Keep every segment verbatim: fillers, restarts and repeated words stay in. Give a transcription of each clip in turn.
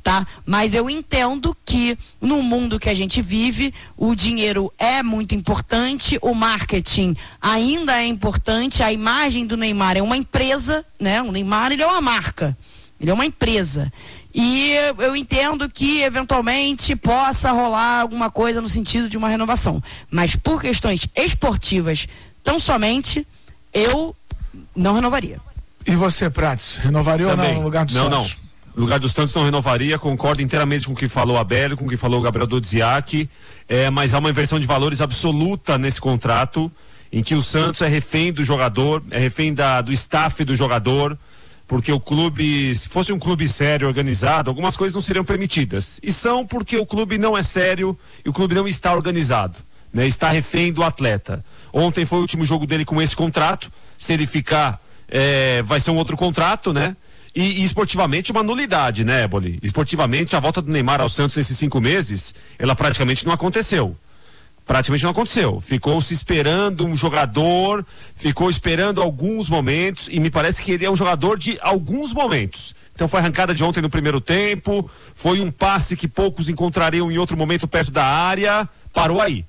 tá? Mas eu entendo que no mundo que a gente vive, o dinheiro é muito importante, o marketing ainda é importante, a imagem do Neymar é uma empresa, né? O Neymar, ele é uma marca, ele é uma empresa. E eu entendo que eventualmente possa rolar alguma coisa no sentido de uma renovação. Mas por questões esportivas, tão somente, eu não renovaria. E você, Prates, renovaria Também. ou não no lugar do não, Santos? Não, no lugar do Santos não renovaria, concordo inteiramente com o que falou o Abélio, com o que falou o Gabriel Dodziak, é, mas há uma inversão de valores absoluta nesse contrato, em que o Santos é refém do jogador, é refém da, do staff do jogador, porque o clube, se fosse um clube sério, organizado, algumas coisas não seriam permitidas. E são porque o clube não é sério e o clube não está organizado, né? Está refém do atleta. Ontem foi o último jogo dele com esse contrato. Se ele ficar, é, vai ser um outro contrato, né? E, e esportivamente uma nulidade, né, Eboli? Esportivamente, a volta do Neymar ao Santos nesses cinco meses, ela praticamente não aconteceu. Praticamente não aconteceu. Ficou se esperando um jogador, ficou esperando alguns momentos, e me parece que ele é um jogador de alguns momentos. Então foi arrancada de ontem no primeiro tempo, foi um passe que poucos encontrariam em outro momento perto da área, parou aí.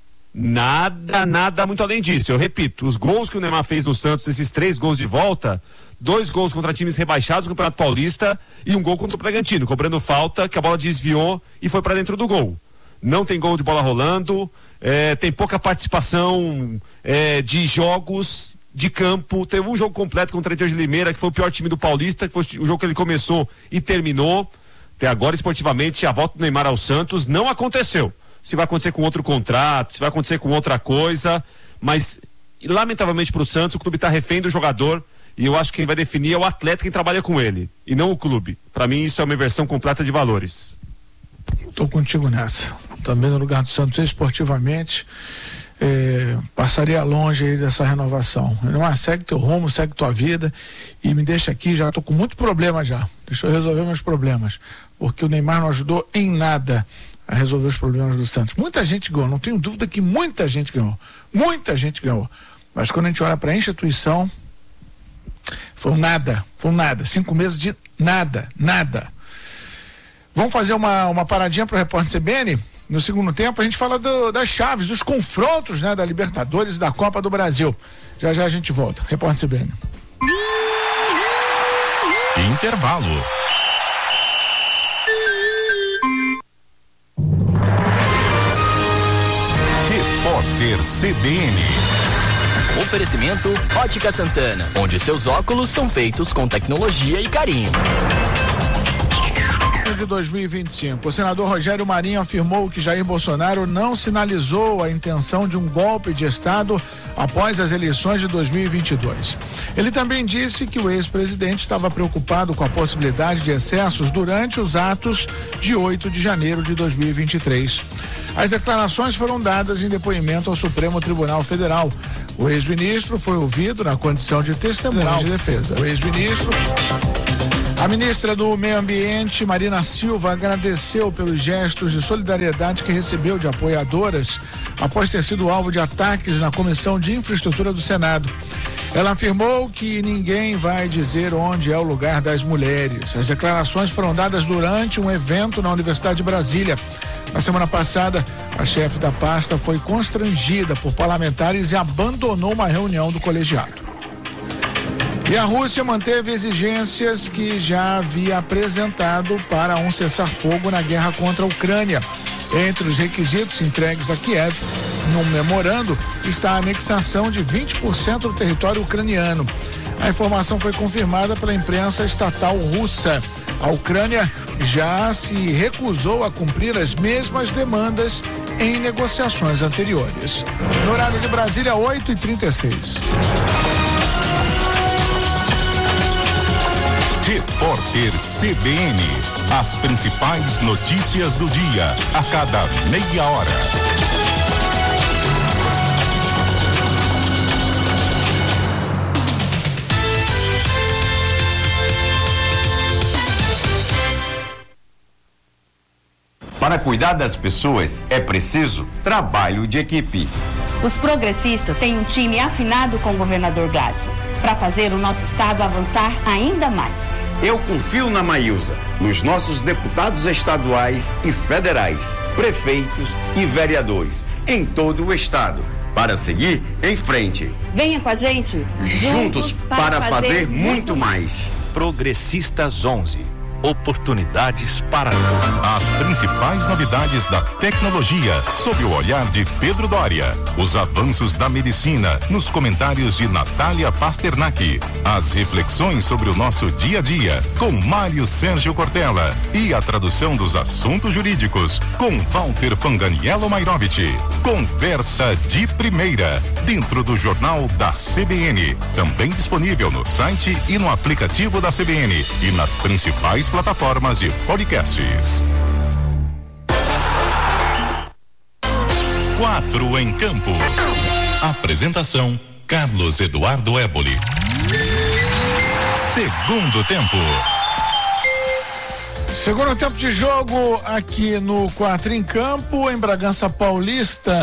Nada, nada muito além disso. Eu repito, os gols que o Neymar fez no Santos, esses três gols de volta, dois gols contra times rebaixados no Campeonato Paulista e um gol contra o Bragantino, cobrando falta, que a bola desviou e foi para dentro do gol. Não tem gol de bola rolando, é, tem pouca participação é, de jogos de campo. Teve um jogo completo contra o Inter de Limeira, que foi o pior time do Paulista, que foi o jogo que ele começou e terminou. Até agora, esportivamente, a volta do Neymar ao Santos não aconteceu. Se vai acontecer com outro contrato, se vai acontecer com outra coisa, mas lamentavelmente para o Santos, o clube está refém do jogador, e eu acho que quem vai definir é o atleta, quem trabalha com ele, e não o clube. Para mim isso é uma inversão completa de valores. Estou contigo nessa. Também no lugar do Santos, esportivamente, é, passaria longe aí dessa renovação. Não, segue teu rumo, segue tua vida e me deixa aqui, já estou com muito problema já. Deixa eu resolver meus problemas, porque o Neymar não ajudou em nada a resolver os problemas do Santos. Muita gente ganhou, não tenho dúvida que muita gente ganhou. Muita gente ganhou. Mas quando a gente olha para a instituição, foi um nada, foi um nada. Cinco meses de nada, nada. Vamos fazer uma, uma paradinha para o repórter C B N? No segundo tempo a gente fala do, das chaves, dos confrontos, né, da Libertadores e da Copa do Brasil. Já já a gente volta. Repórter C B N. Intervalo. Repórter C B N. Oferecimento Ótica Santana, onde seus óculos são feitos com tecnologia e carinho. De dois mil e vinte e cinco, o senador Rogério Marinho afirmou que Jair Bolsonaro não sinalizou a intenção de um golpe de Estado após as eleições de dois mil e vinte e dois. Ele também disse que o ex-presidente estava preocupado com a possibilidade de excessos durante os atos de oito de janeiro de dois mil e vinte e três. As declarações foram dadas em depoimento ao Supremo Tribunal Federal. O ex-ministro foi ouvido na condição de testemunha de defesa. O ex-ministro... A ministra do Meio Ambiente, Marina Silva, agradeceu pelos gestos de solidariedade que recebeu de apoiadoras após ter sido alvo de ataques na Comissão de Infraestrutura do Senado. Ela afirmou que ninguém vai dizer onde é o lugar das mulheres. As declarações foram dadas durante um evento na Universidade de Brasília. Na semana passada, a chefe da pasta foi constrangida por parlamentares e abandonou uma reunião do colegiado. E a Rússia manteve exigências que já havia apresentado para um cessar-fogo na guerra contra a Ucrânia. Entre os requisitos entregues a Kiev, num memorando, está a anexação de vinte por cento do território ucraniano. A informação foi confirmada pela imprensa estatal russa. A Ucrânia já se recusou a cumprir as mesmas demandas em negociações anteriores. No horário de Brasília, oito e trinta e seis. Repórter C B N. As principais notícias do dia, a cada meia hora. Para cuidar das pessoas, é preciso trabalho de equipe. Os progressistas têm um time afinado com o governador Gladson, para fazer o nosso estado avançar ainda mais. Eu confio na Maílza, nos nossos deputados estaduais e federais, prefeitos e vereadores, em todo o estado, para seguir em frente. Venha com a gente. Juntos, Juntos para, para fazer, fazer muito mais. Progressistas onze. Oportunidades para todos. As principais novidades da tecnologia, sob o olhar de Pedro Doria. Os avanços da medicina, nos comentários de Natália Pasternak. As reflexões sobre o nosso dia a dia, com Mário Sérgio Cortella. E a tradução dos assuntos jurídicos, com Walter Fanganiello Mairovich. Conversa de primeira, dentro do Jornal da C B N. Também disponível no site e no aplicativo da C B N. E nas principais plataformas de podcasts. Quatro em campo. Apresentação: Carlos Eduardo Éboli. Segundo tempo. Segundo tempo de jogo aqui no Quatro em Campo, em Bragança Paulista.